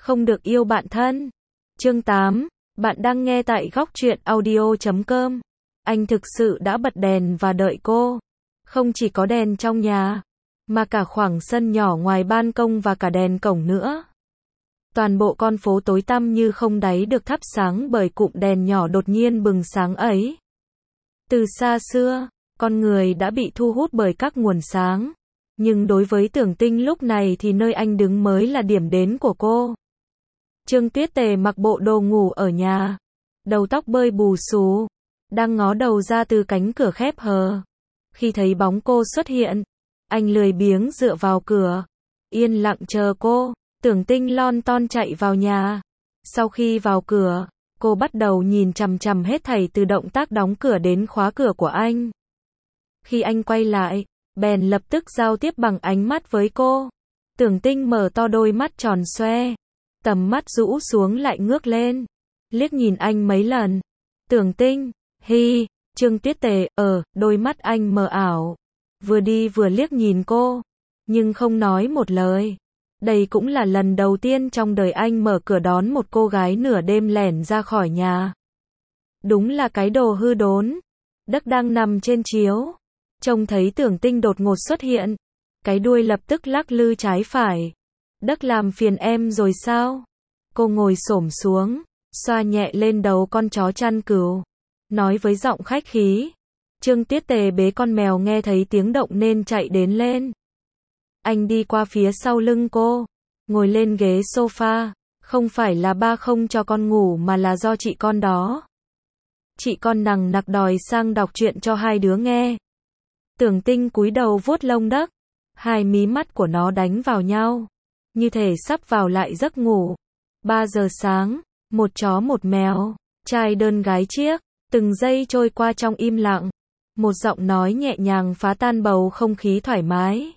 không được yêu bạn thân. Chương 8, bạn đang nghe tại góc truyện audio.com. Anh thực sự đã bật đèn và đợi cô. Không chỉ có đèn trong nhà, mà cả khoảng sân nhỏ ngoài ban công và cả đèn cổng nữa. Toàn bộ con phố tối tăm như không đáy được thắp sáng bởi cụm đèn nhỏ đột nhiên bừng sáng ấy. Từ xa xưa, con người đã bị thu hút bởi các nguồn sáng. Nhưng đối với Tưởng Tinh lúc này thì nơi anh đứng mới là điểm đến của cô. Trương Tuyết Tề mặc bộ đồ ngủ ở nhà, đầu tóc bơi bù xù, đang ngó đầu ra từ cánh cửa khép hờ. Khi thấy bóng cô xuất hiện, anh lười biếng dựa vào cửa, yên lặng chờ cô. Tưởng Tinh lon ton chạy vào nhà. Sau khi vào cửa, cô bắt đầu nhìn chằm chằm hết thảy từ động tác đóng cửa đến khóa cửa của anh. Khi anh quay lại, bèn lập tức giao tiếp bằng ánh mắt với cô. Tưởng Tinh mở to đôi mắt tròn xoe, tầm mắt rũ xuống lại ngước lên, liếc nhìn anh mấy lần. Tưởng Tinh, hi, Trương Tuyết Tề, đôi mắt anh mờ ảo, vừa đi vừa liếc nhìn cô, nhưng không nói một lời. Đây cũng là lần đầu tiên trong đời anh mở cửa đón một cô gái nửa đêm lẻn ra khỏi nhà. Đúng là cái đồ hư đốn. Đấc đang nằm trên chiếu, trông thấy Tưởng Tinh đột ngột xuất hiện, cái đuôi lập tức lắc lư trái phải. Đấc làm phiền em rồi sao? Cô ngồi xổm xuống, xoa nhẹ lên đầu con chó chăn cừu, nói với giọng khách khí. Trương Tuyết Tề bế con mèo nghe thấy tiếng động nên chạy đến lên. Anh đi qua phía sau lưng cô, ngồi lên ghế sofa. Không phải là ba không cho con ngủ mà là do chị con đó. Chị con nằng nặc đòi sang đọc truyện cho hai đứa nghe. Tưởng Tinh cúi đầu vuốt lông Đấc, hai mí mắt của nó đánh vào nhau, như thể sắp vào lại giấc ngủ. 3 giờ sáng, một chó một mèo, trai đơn gái chiếc, từng giây trôi qua trong im lặng. Một giọng nói nhẹ nhàng phá tan bầu không khí thoải mái.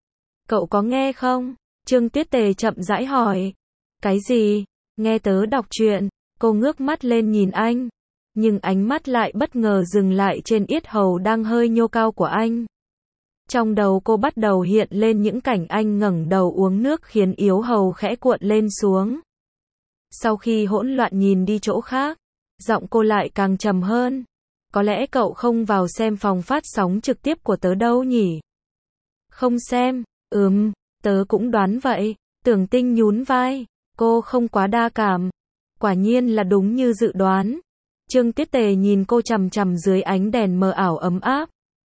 Cậu có nghe không? Trương Tuyết Tề chậm rãi hỏi. Cái gì? Nghe tớ đọc truyện. Cô ngước mắt lên nhìn anh, nhưng ánh mắt lại bất ngờ dừng lại trên yết hầu đang hơi nhô cao của anh. Trong đầu cô bắt đầu hiện lên những cảnh anh ngẩng đầu uống nước khiến yếu hầu khẽ cuộn lên xuống. Sau khi hỗn loạn nhìn đi chỗ khác, giọng cô lại càng trầm hơn. Có lẽ cậu không vào xem phòng phát sóng trực tiếp của tớ đâu nhỉ? Không xem, tớ cũng đoán vậy. Tưởng Tinh nhún vai, cô không quá đa cảm. Quả nhiên là đúng như dự đoán. Trương Tuyết Tề nhìn cô chằm chằm dưới ánh đèn mờ ảo ấm áp.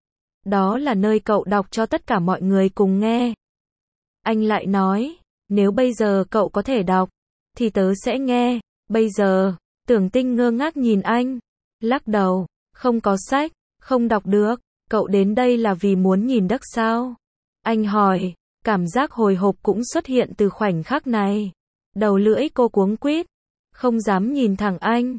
Đó là nơi cậu đọc cho tất cả mọi người cùng nghe. Anh lại nói, nếu bây giờ cậu có thể đọc, thì tớ sẽ nghe. Bây giờ, Tưởng Tinh ngơ ngác nhìn anh, lắc đầu, không có sách, không đọc được. Cậu đến đây là vì muốn nhìn Đấc sao? Anh hỏi, cảm giác hồi hộp cũng xuất hiện từ khoảnh khắc này. Đầu lưỡi cô cuống quýt, không dám nhìn thẳng anh.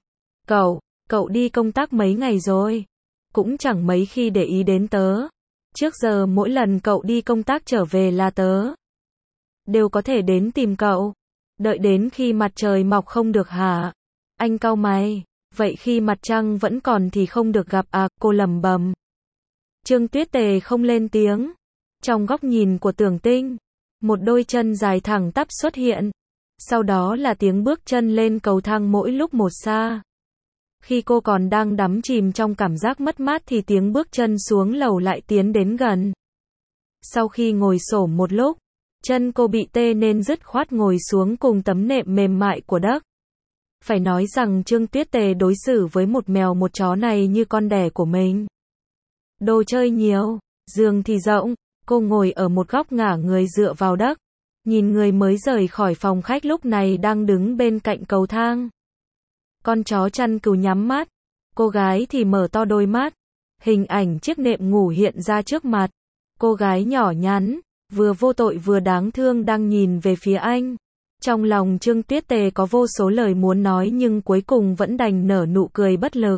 Cậu đi công tác mấy ngày rồi? Cũng chẳng mấy khi để ý đến tớ. Trước giờ mỗi lần cậu đi công tác trở về là tớ đều có thể đến tìm cậu. Đợi đến khi mặt trời mọc không được hả? Anh cau mày, vậy khi mặt trăng vẫn còn thì không được gặp à? Cô lẩm bẩm. Trương Tuyết Tề không lên tiếng. Trong góc nhìn của Tưởng Tinh, một đôi chân dài thẳng tắp xuất hiện. Sau đó là tiếng bước chân lên cầu thang mỗi lúc một xa. Khi cô còn đang đắm chìm trong cảm giác mất mát thì tiếng bước chân xuống lầu lại tiến đến gần. Sau khi ngồi xổm một lúc, chân cô bị tê nên dứt khoát ngồi xuống cùng tấm nệm mềm mại của Đấc. Phải nói rằng Trương Tuyết Tề đối xử với một mèo một chó này như con đẻ của mình. Đồ chơi nhiều, giường thì rộng, cô ngồi ở một góc ngả người dựa vào Đấc, nhìn người mới rời khỏi phòng khách lúc này đang đứng bên cạnh cầu thang. Con chó chăn cừu nhắm mắt, cô gái thì mở to đôi mắt. Hình ảnh chiếc nệm ngủ hiện ra trước mặt. Cô gái nhỏ nhắn, vừa vô tội vừa đáng thương đang nhìn về phía anh. Trong lòng Trương Tuyết Tề có vô số lời muốn nói nhưng cuối cùng vẫn đành nở nụ cười bất lực.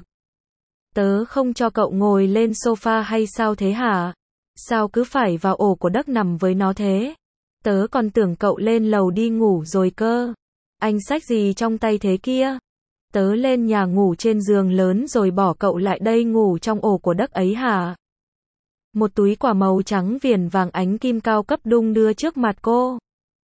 Tớ không cho cậu ngồi lên sofa hay sao thế hả? Sao cứ phải vào ổ của Đấc nằm với nó thế? Tớ còn tưởng cậu lên lầu đi ngủ rồi cơ. Anh xách gì trong tay thế kia? Tớ lên nhà ngủ trên giường lớn rồi bỏ cậu lại đây ngủ trong ổ của Đấc ấy hả? Một túi quả màu trắng viền vàng ánh kim cao cấp đung đưa trước mặt cô.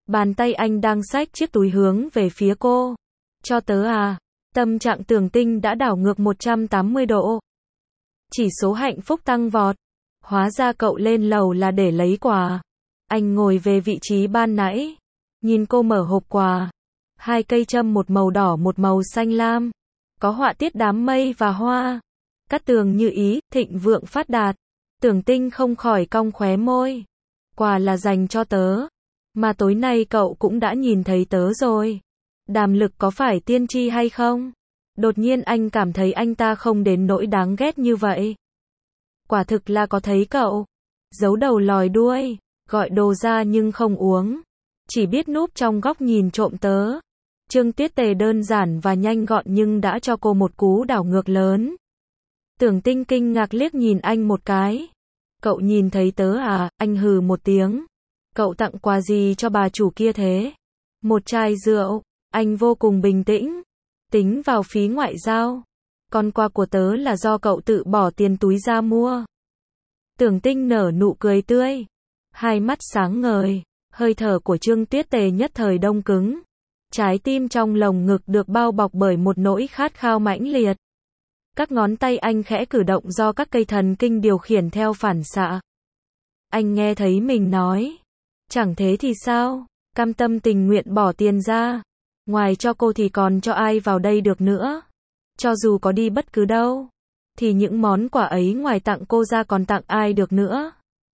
Bàn tay anh đang xách chiếc túi hướng về phía cô. Cho tớ à? Tâm trạng Tưởng Tinh đã đảo ngược 180 độ. Chỉ số hạnh phúc tăng vọt. Hóa ra cậu lên lầu là để lấy quà. Anh ngồi về vị trí ban nãy. Nhìn cô mở hộp quà. 2 cây châm, một màu đỏ một màu xanh lam. Có họa tiết đám mây và hoa. Cát tường như ý, thịnh vượng phát đạt. Tưởng Tinh không khỏi cong khóe môi. Quà là dành cho tớ. Mà tối nay cậu cũng đã nhìn thấy tớ rồi. Đàm Lực có phải tiên tri hay không? Đột nhiên anh cảm thấy anh ta không đến nỗi đáng ghét như vậy. Quả thực là có thấy cậu. Giấu đầu lòi đuôi. Gọi đồ ra nhưng không uống. Chỉ biết núp trong góc nhìn trộm tớ. Trương Tuyết Tề đơn giản và nhanh gọn nhưng đã cho cô một cú đảo ngược lớn. Tưởng Tinh kinh ngạc liếc nhìn anh một cái. Cậu nhìn thấy tớ à? Anh hừ một tiếng. Cậu tặng quà gì cho bà chủ kia thế? Một chai rượu. Anh vô cùng bình tĩnh. Tính vào phí ngoại giao. Còn quà của tớ là do cậu tự bỏ tiền túi ra mua. Tưởng Tinh nở nụ cười tươi. Hai mắt sáng ngời. Hơi thở của Trương Tuyết Tề nhất thời đông cứng. Trái tim trong lồng ngực được bao bọc bởi một nỗi khát khao mãnh liệt. Các ngón tay anh khẽ cử động do các cây thần kinh điều khiển theo phản xạ. Anh nghe thấy mình nói. Chẳng thế thì sao? Cam tâm tình nguyện bỏ tiền ra. Ngoài cho cô thì còn cho ai vào đây được nữa? Cho dù có đi bất cứ đâu. Thì những món quà ấy ngoài tặng cô ra còn tặng ai được nữa?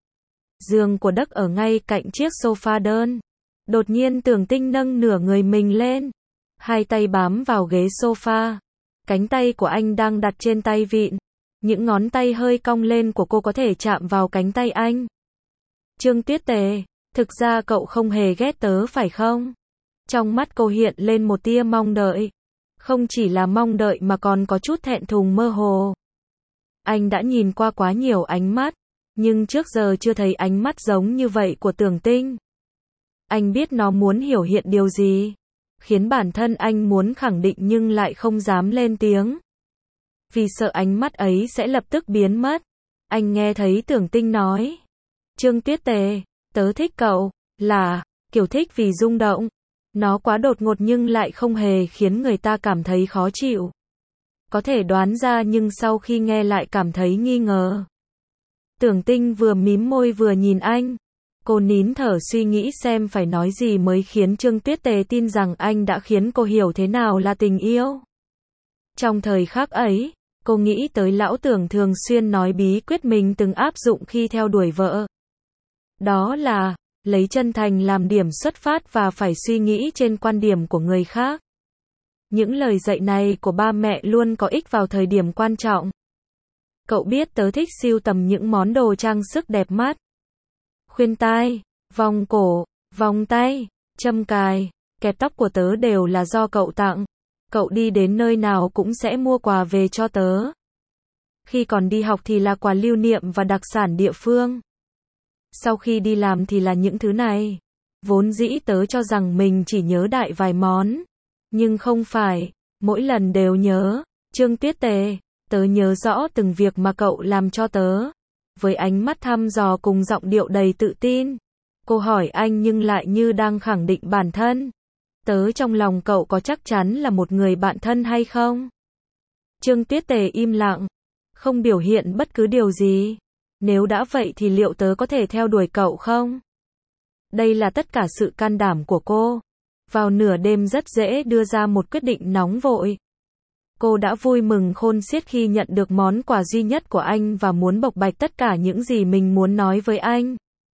Giường của Đắc ở ngay cạnh chiếc sofa đơn. Đột nhiên Tưởng Tinh nâng nửa người mình lên. Hai tay bám vào ghế sofa. Cánh tay của anh đang đặt trên tay vịn. Những ngón tay hơi cong lên của cô có thể chạm vào cánh tay anh. Trương Tuyết Tề, thực ra cậu không hề ghét tớ phải không? Trong mắt cô hiện lên một tia mong đợi. Không chỉ là mong đợi mà còn có chút thẹn thùng mơ hồ. Anh đã nhìn qua quá nhiều ánh mắt. Nhưng trước giờ chưa thấy ánh mắt giống như vậy của Tưởng Tinh. Anh biết nó muốn hiểu hiện điều gì. Khiến bản thân anh muốn khẳng định nhưng lại không dám lên tiếng. Vì sợ ánh mắt ấy sẽ lập tức biến mất. Anh nghe thấy Tưởng Tinh nói. Trương Tuyết Tề, tớ thích cậu, là, kiểu thích vì rung động. Nó quá đột ngột nhưng lại không hề khiến người ta cảm thấy khó chịu. Có thể đoán ra nhưng sau khi nghe lại cảm thấy nghi ngờ. Tưởng Tinh vừa mím môi vừa nhìn anh. Cô nín thở suy nghĩ xem phải nói gì mới khiến Trương Tuyết Tề tin rằng anh đã khiến cô hiểu thế nào là tình yêu. Trong thời khắc ấy, cô nghĩ tới lão Tưởng thường xuyên nói bí quyết mình từng áp dụng khi theo đuổi vợ. Đó là, lấy chân thành làm điểm xuất phát và phải suy nghĩ trên quan điểm của người khác. Những lời dạy này của ba mẹ luôn có ích vào thời điểm quan trọng. Cậu biết tớ thích sưu tầm những món đồ trang sức đẹp mắt. Khuyên tai, vòng cổ, vòng tay, châm cài, kẹp tóc của tớ đều là do cậu tặng. Cậu đi đến nơi nào cũng sẽ mua quà về cho tớ. Khi còn đi học thì là quà lưu niệm và đặc sản địa phương. Sau khi đi làm thì là những thứ này. Vốn dĩ tớ cho rằng mình chỉ nhớ đại vài món. Nhưng không phải, mỗi lần đều nhớ. Trương Tuyết Tề, tớ nhớ rõ từng việc mà cậu làm cho tớ. Với ánh mắt thăm dò cùng giọng điệu đầy tự tin. Cô hỏi anh nhưng lại như đang khẳng định bản thân. Tớ trong lòng cậu có chắc chắn là một người bạn thân hay không? Trương Tuyết Tề im lặng. Không biểu hiện bất cứ điều gì. Nếu đã vậy thì liệu tớ có thể theo đuổi cậu không? Đây là tất cả sự can đảm của cô. Vào nửa đêm rất dễ đưa ra một quyết định nóng vội. Cô đã vui mừng khôn xiết khi nhận được món quà duy nhất của anh và muốn bộc bạch tất cả những gì mình muốn nói với anh.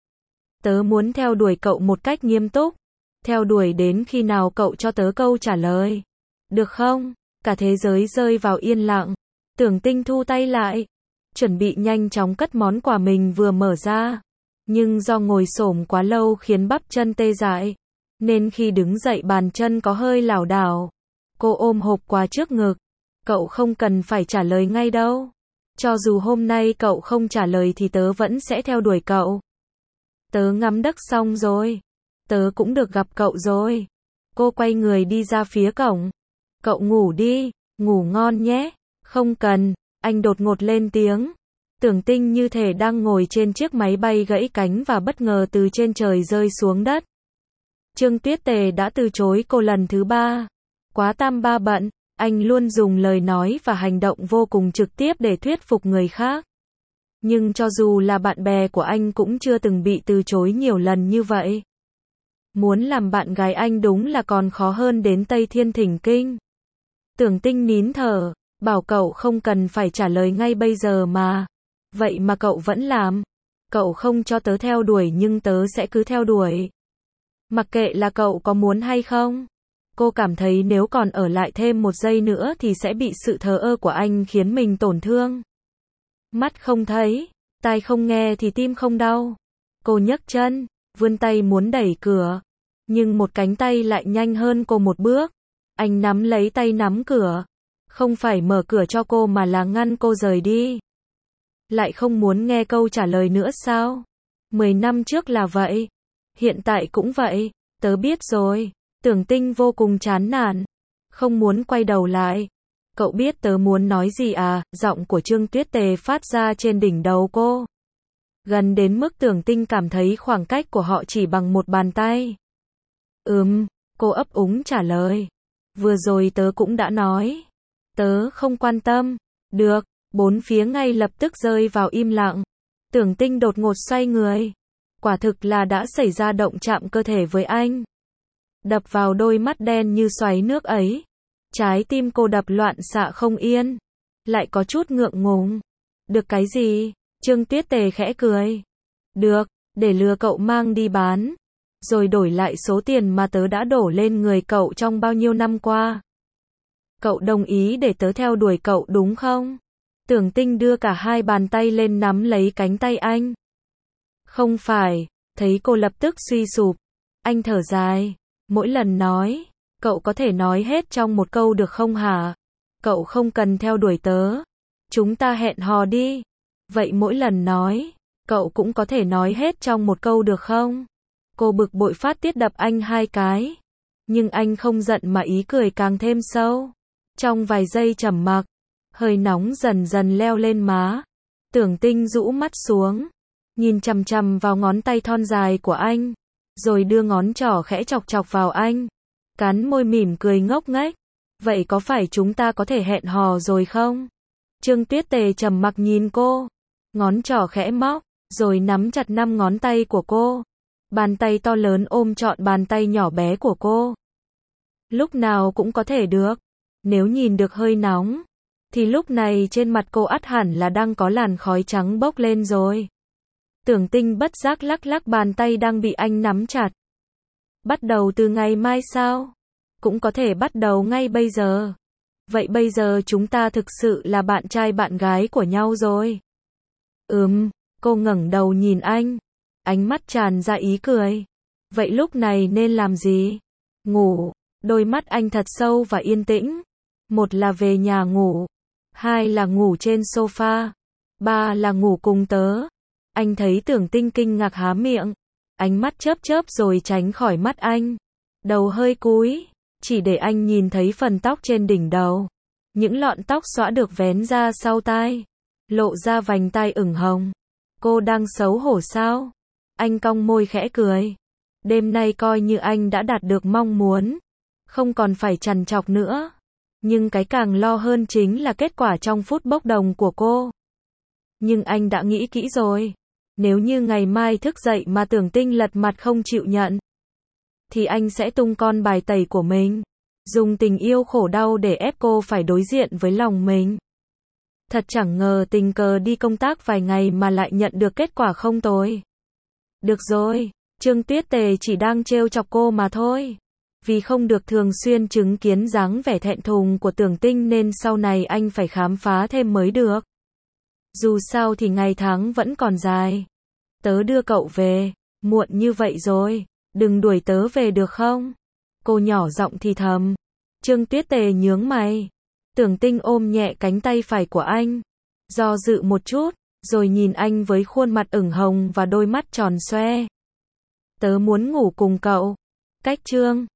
Tớ muốn theo đuổi cậu một cách nghiêm túc. Theo đuổi đến khi nào cậu cho tớ câu trả lời. Được không? Cả thế giới rơi vào yên lặng. Tưởng Tinh thu tay lại. Chuẩn bị nhanh chóng cất món quà mình vừa mở ra. Nhưng do ngồi xổm quá lâu khiến bắp chân tê dại. Nên khi đứng dậy bàn chân có hơi lảo đảo. Cô ôm hộp quà trước ngực. Cậu không cần phải trả lời ngay đâu. Cho dù hôm nay cậu không trả lời thì tớ vẫn sẽ theo đuổi cậu. Tớ ngắm Đắc xong rồi. Tớ cũng được gặp cậu rồi. Cô quay người đi ra phía cổng. Cậu ngủ đi, ngủ ngon nhé. Không cần, anh đột ngột lên tiếng. Tưởng Tinh như thể đang ngồi trên chiếc máy bay gãy cánh và bất ngờ từ trên trời rơi xuống đất. Trương Tuyết Tề đã từ chối cô lần thứ 3. Quá tam ba bận, anh luôn dùng lời nói và hành động vô cùng trực tiếp để thuyết phục người khác. Nhưng cho dù là bạn bè của anh cũng chưa từng bị từ chối nhiều lần như vậy. Muốn làm bạn gái anh đúng là còn khó hơn đến Tây Thiên Thỉnh Kinh. Tưởng Tinh nín thở, bảo cậu không cần phải trả lời ngay bây giờ mà. Vậy mà cậu vẫn làm. Cậu không cho tớ theo đuổi nhưng tớ sẽ cứ theo đuổi. Mặc kệ là cậu có muốn hay không. Cô cảm thấy nếu còn ở lại thêm một giây nữa thì sẽ bị sự thờ ơ của anh khiến mình tổn thương. Mắt không thấy, tai không nghe thì tim không đau. Cô nhấc chân, vươn tay muốn đẩy cửa. Nhưng một cánh tay lại nhanh hơn cô một bước. Anh nắm lấy tay nắm cửa. Không phải mở cửa cho cô mà là ngăn cô rời đi. Lại không muốn nghe câu trả lời nữa sao? 10 năm trước là vậy. Hiện tại cũng vậy. Tớ biết rồi. Tưởng Tinh vô cùng chán nản. Không muốn quay đầu lại. Cậu biết tớ muốn nói gì à? Giọng của Trương Tuyết Tề phát ra trên đỉnh đầu cô. Gần đến mức Tưởng Tinh cảm thấy khoảng cách của họ chỉ bằng một bàn tay. Cô ấp úng trả lời. Vừa rồi tớ cũng đã nói. Tớ không quan tâm. Được, bốn phía ngay lập tức rơi vào im lặng. Tưởng Tinh đột ngột xoay người. Quả thực là đã xảy ra động chạm cơ thể với anh. Đập vào đôi mắt đen như xoáy nước ấy. Trái tim cô đập loạn xạ không yên. Lại có chút ngượng ngùng. Được cái gì? Trương Tuyết Tề khẽ cười. Được, để lừa cậu mang đi bán. Rồi đổi lại số tiền mà tớ đã đổ lên người cậu trong bao nhiêu năm qua. Cậu đồng ý để tớ theo đuổi cậu đúng không? Tưởng Tinh đưa cả hai bàn tay lên nắm lấy cánh tay anh. Không phải, thấy cô lập tức suy sụp. Anh thở dài. Mỗi lần nói, cậu có thể nói hết trong một câu được không hả? Cậu không cần theo đuổi tớ. Chúng ta hẹn hò đi. Vậy mỗi lần nói, cậu cũng có thể nói hết trong một câu được không? Cô bực bội phát tiết đập anh hai cái. Nhưng anh không giận mà ý cười càng thêm sâu. Trong vài giây trầm mặc, hơi nóng dần dần leo lên má. Tưởng Tinh rũ mắt xuống, nhìn chằm chằm vào ngón tay thon dài của anh, rồi đưa ngón trỏ khẽ chọc chọc vào anh. Cắn môi mỉm cười ngốc nghếch. Vậy có phải chúng ta có thể hẹn hò rồi không? Trương Tuyết Tề trầm mặc nhìn cô. Ngón trỏ khẽ móc, rồi nắm chặt 5 ngón tay của cô. Bàn tay to lớn ôm trọn bàn tay nhỏ bé của cô. Lúc nào cũng có thể được. Nếu nhìn được hơi nóng, thì lúc này trên mặt cô ắt hẳn là đang có làn khói trắng bốc lên rồi. Tưởng Tinh bất giác lắc lắc bàn tay đang bị anh nắm chặt. Bắt đầu từ ngày mai sao? Cũng có thể bắt đầu ngay bây giờ. Vậy bây giờ chúng ta thực sự là bạn trai bạn gái của nhau rồi. Cô ngẩng đầu nhìn anh. Ánh mắt tràn ra ý cười. Vậy lúc này nên làm gì? Ngủ. Đôi mắt anh thật sâu và yên tĩnh. Một là về nhà ngủ. Hai là ngủ trên sofa. Ba là ngủ cùng tớ. Anh thấy Tưởng Tinh kinh ngạc há miệng. Ánh mắt chớp chớp rồi tránh khỏi mắt anh. Đầu hơi cúi. Chỉ để anh nhìn thấy phần tóc trên đỉnh đầu. Những lọn tóc xõa được vén ra sau tai. Lộ ra vành tai ửng hồng. Cô đang xấu hổ sao? Anh cong môi khẽ cười. Đêm nay coi như anh đã đạt được mong muốn. Không còn phải trằn trọc nữa. Nhưng cái càng lo hơn chính là kết quả trong phút bốc đồng của cô. Nhưng anh đã nghĩ kỹ rồi. Nếu như ngày mai thức dậy mà Tưởng Tinh lật mặt không chịu nhận, thì anh sẽ tung con bài tẩy của mình. Dùng tình yêu khổ đau để ép cô phải đối diện với lòng mình. Thật chẳng ngờ tình cờ đi công tác vài ngày mà lại nhận được kết quả không tồi. Được rồi, Trương Tuyết Tề chỉ đang trêu chọc cô mà thôi. Vì không được thường xuyên chứng kiến dáng vẻ thẹn thùng của Tưởng Tinh nên sau này anh phải khám phá thêm mới được. Dù sao thì ngày tháng vẫn còn dài. Tớ đưa cậu về, muộn như vậy rồi, đừng đuổi tớ về được không? Cô nhỏ giọng thì thầm. Trương Tuyết Tề nhướng mày. Tưởng Tinh ôm nhẹ cánh tay phải của anh. Do dự một chút, rồi nhìn anh với khuôn mặt ửng hồng và đôi mắt tròn xoe. Tớ muốn ngủ cùng cậu. Cách chương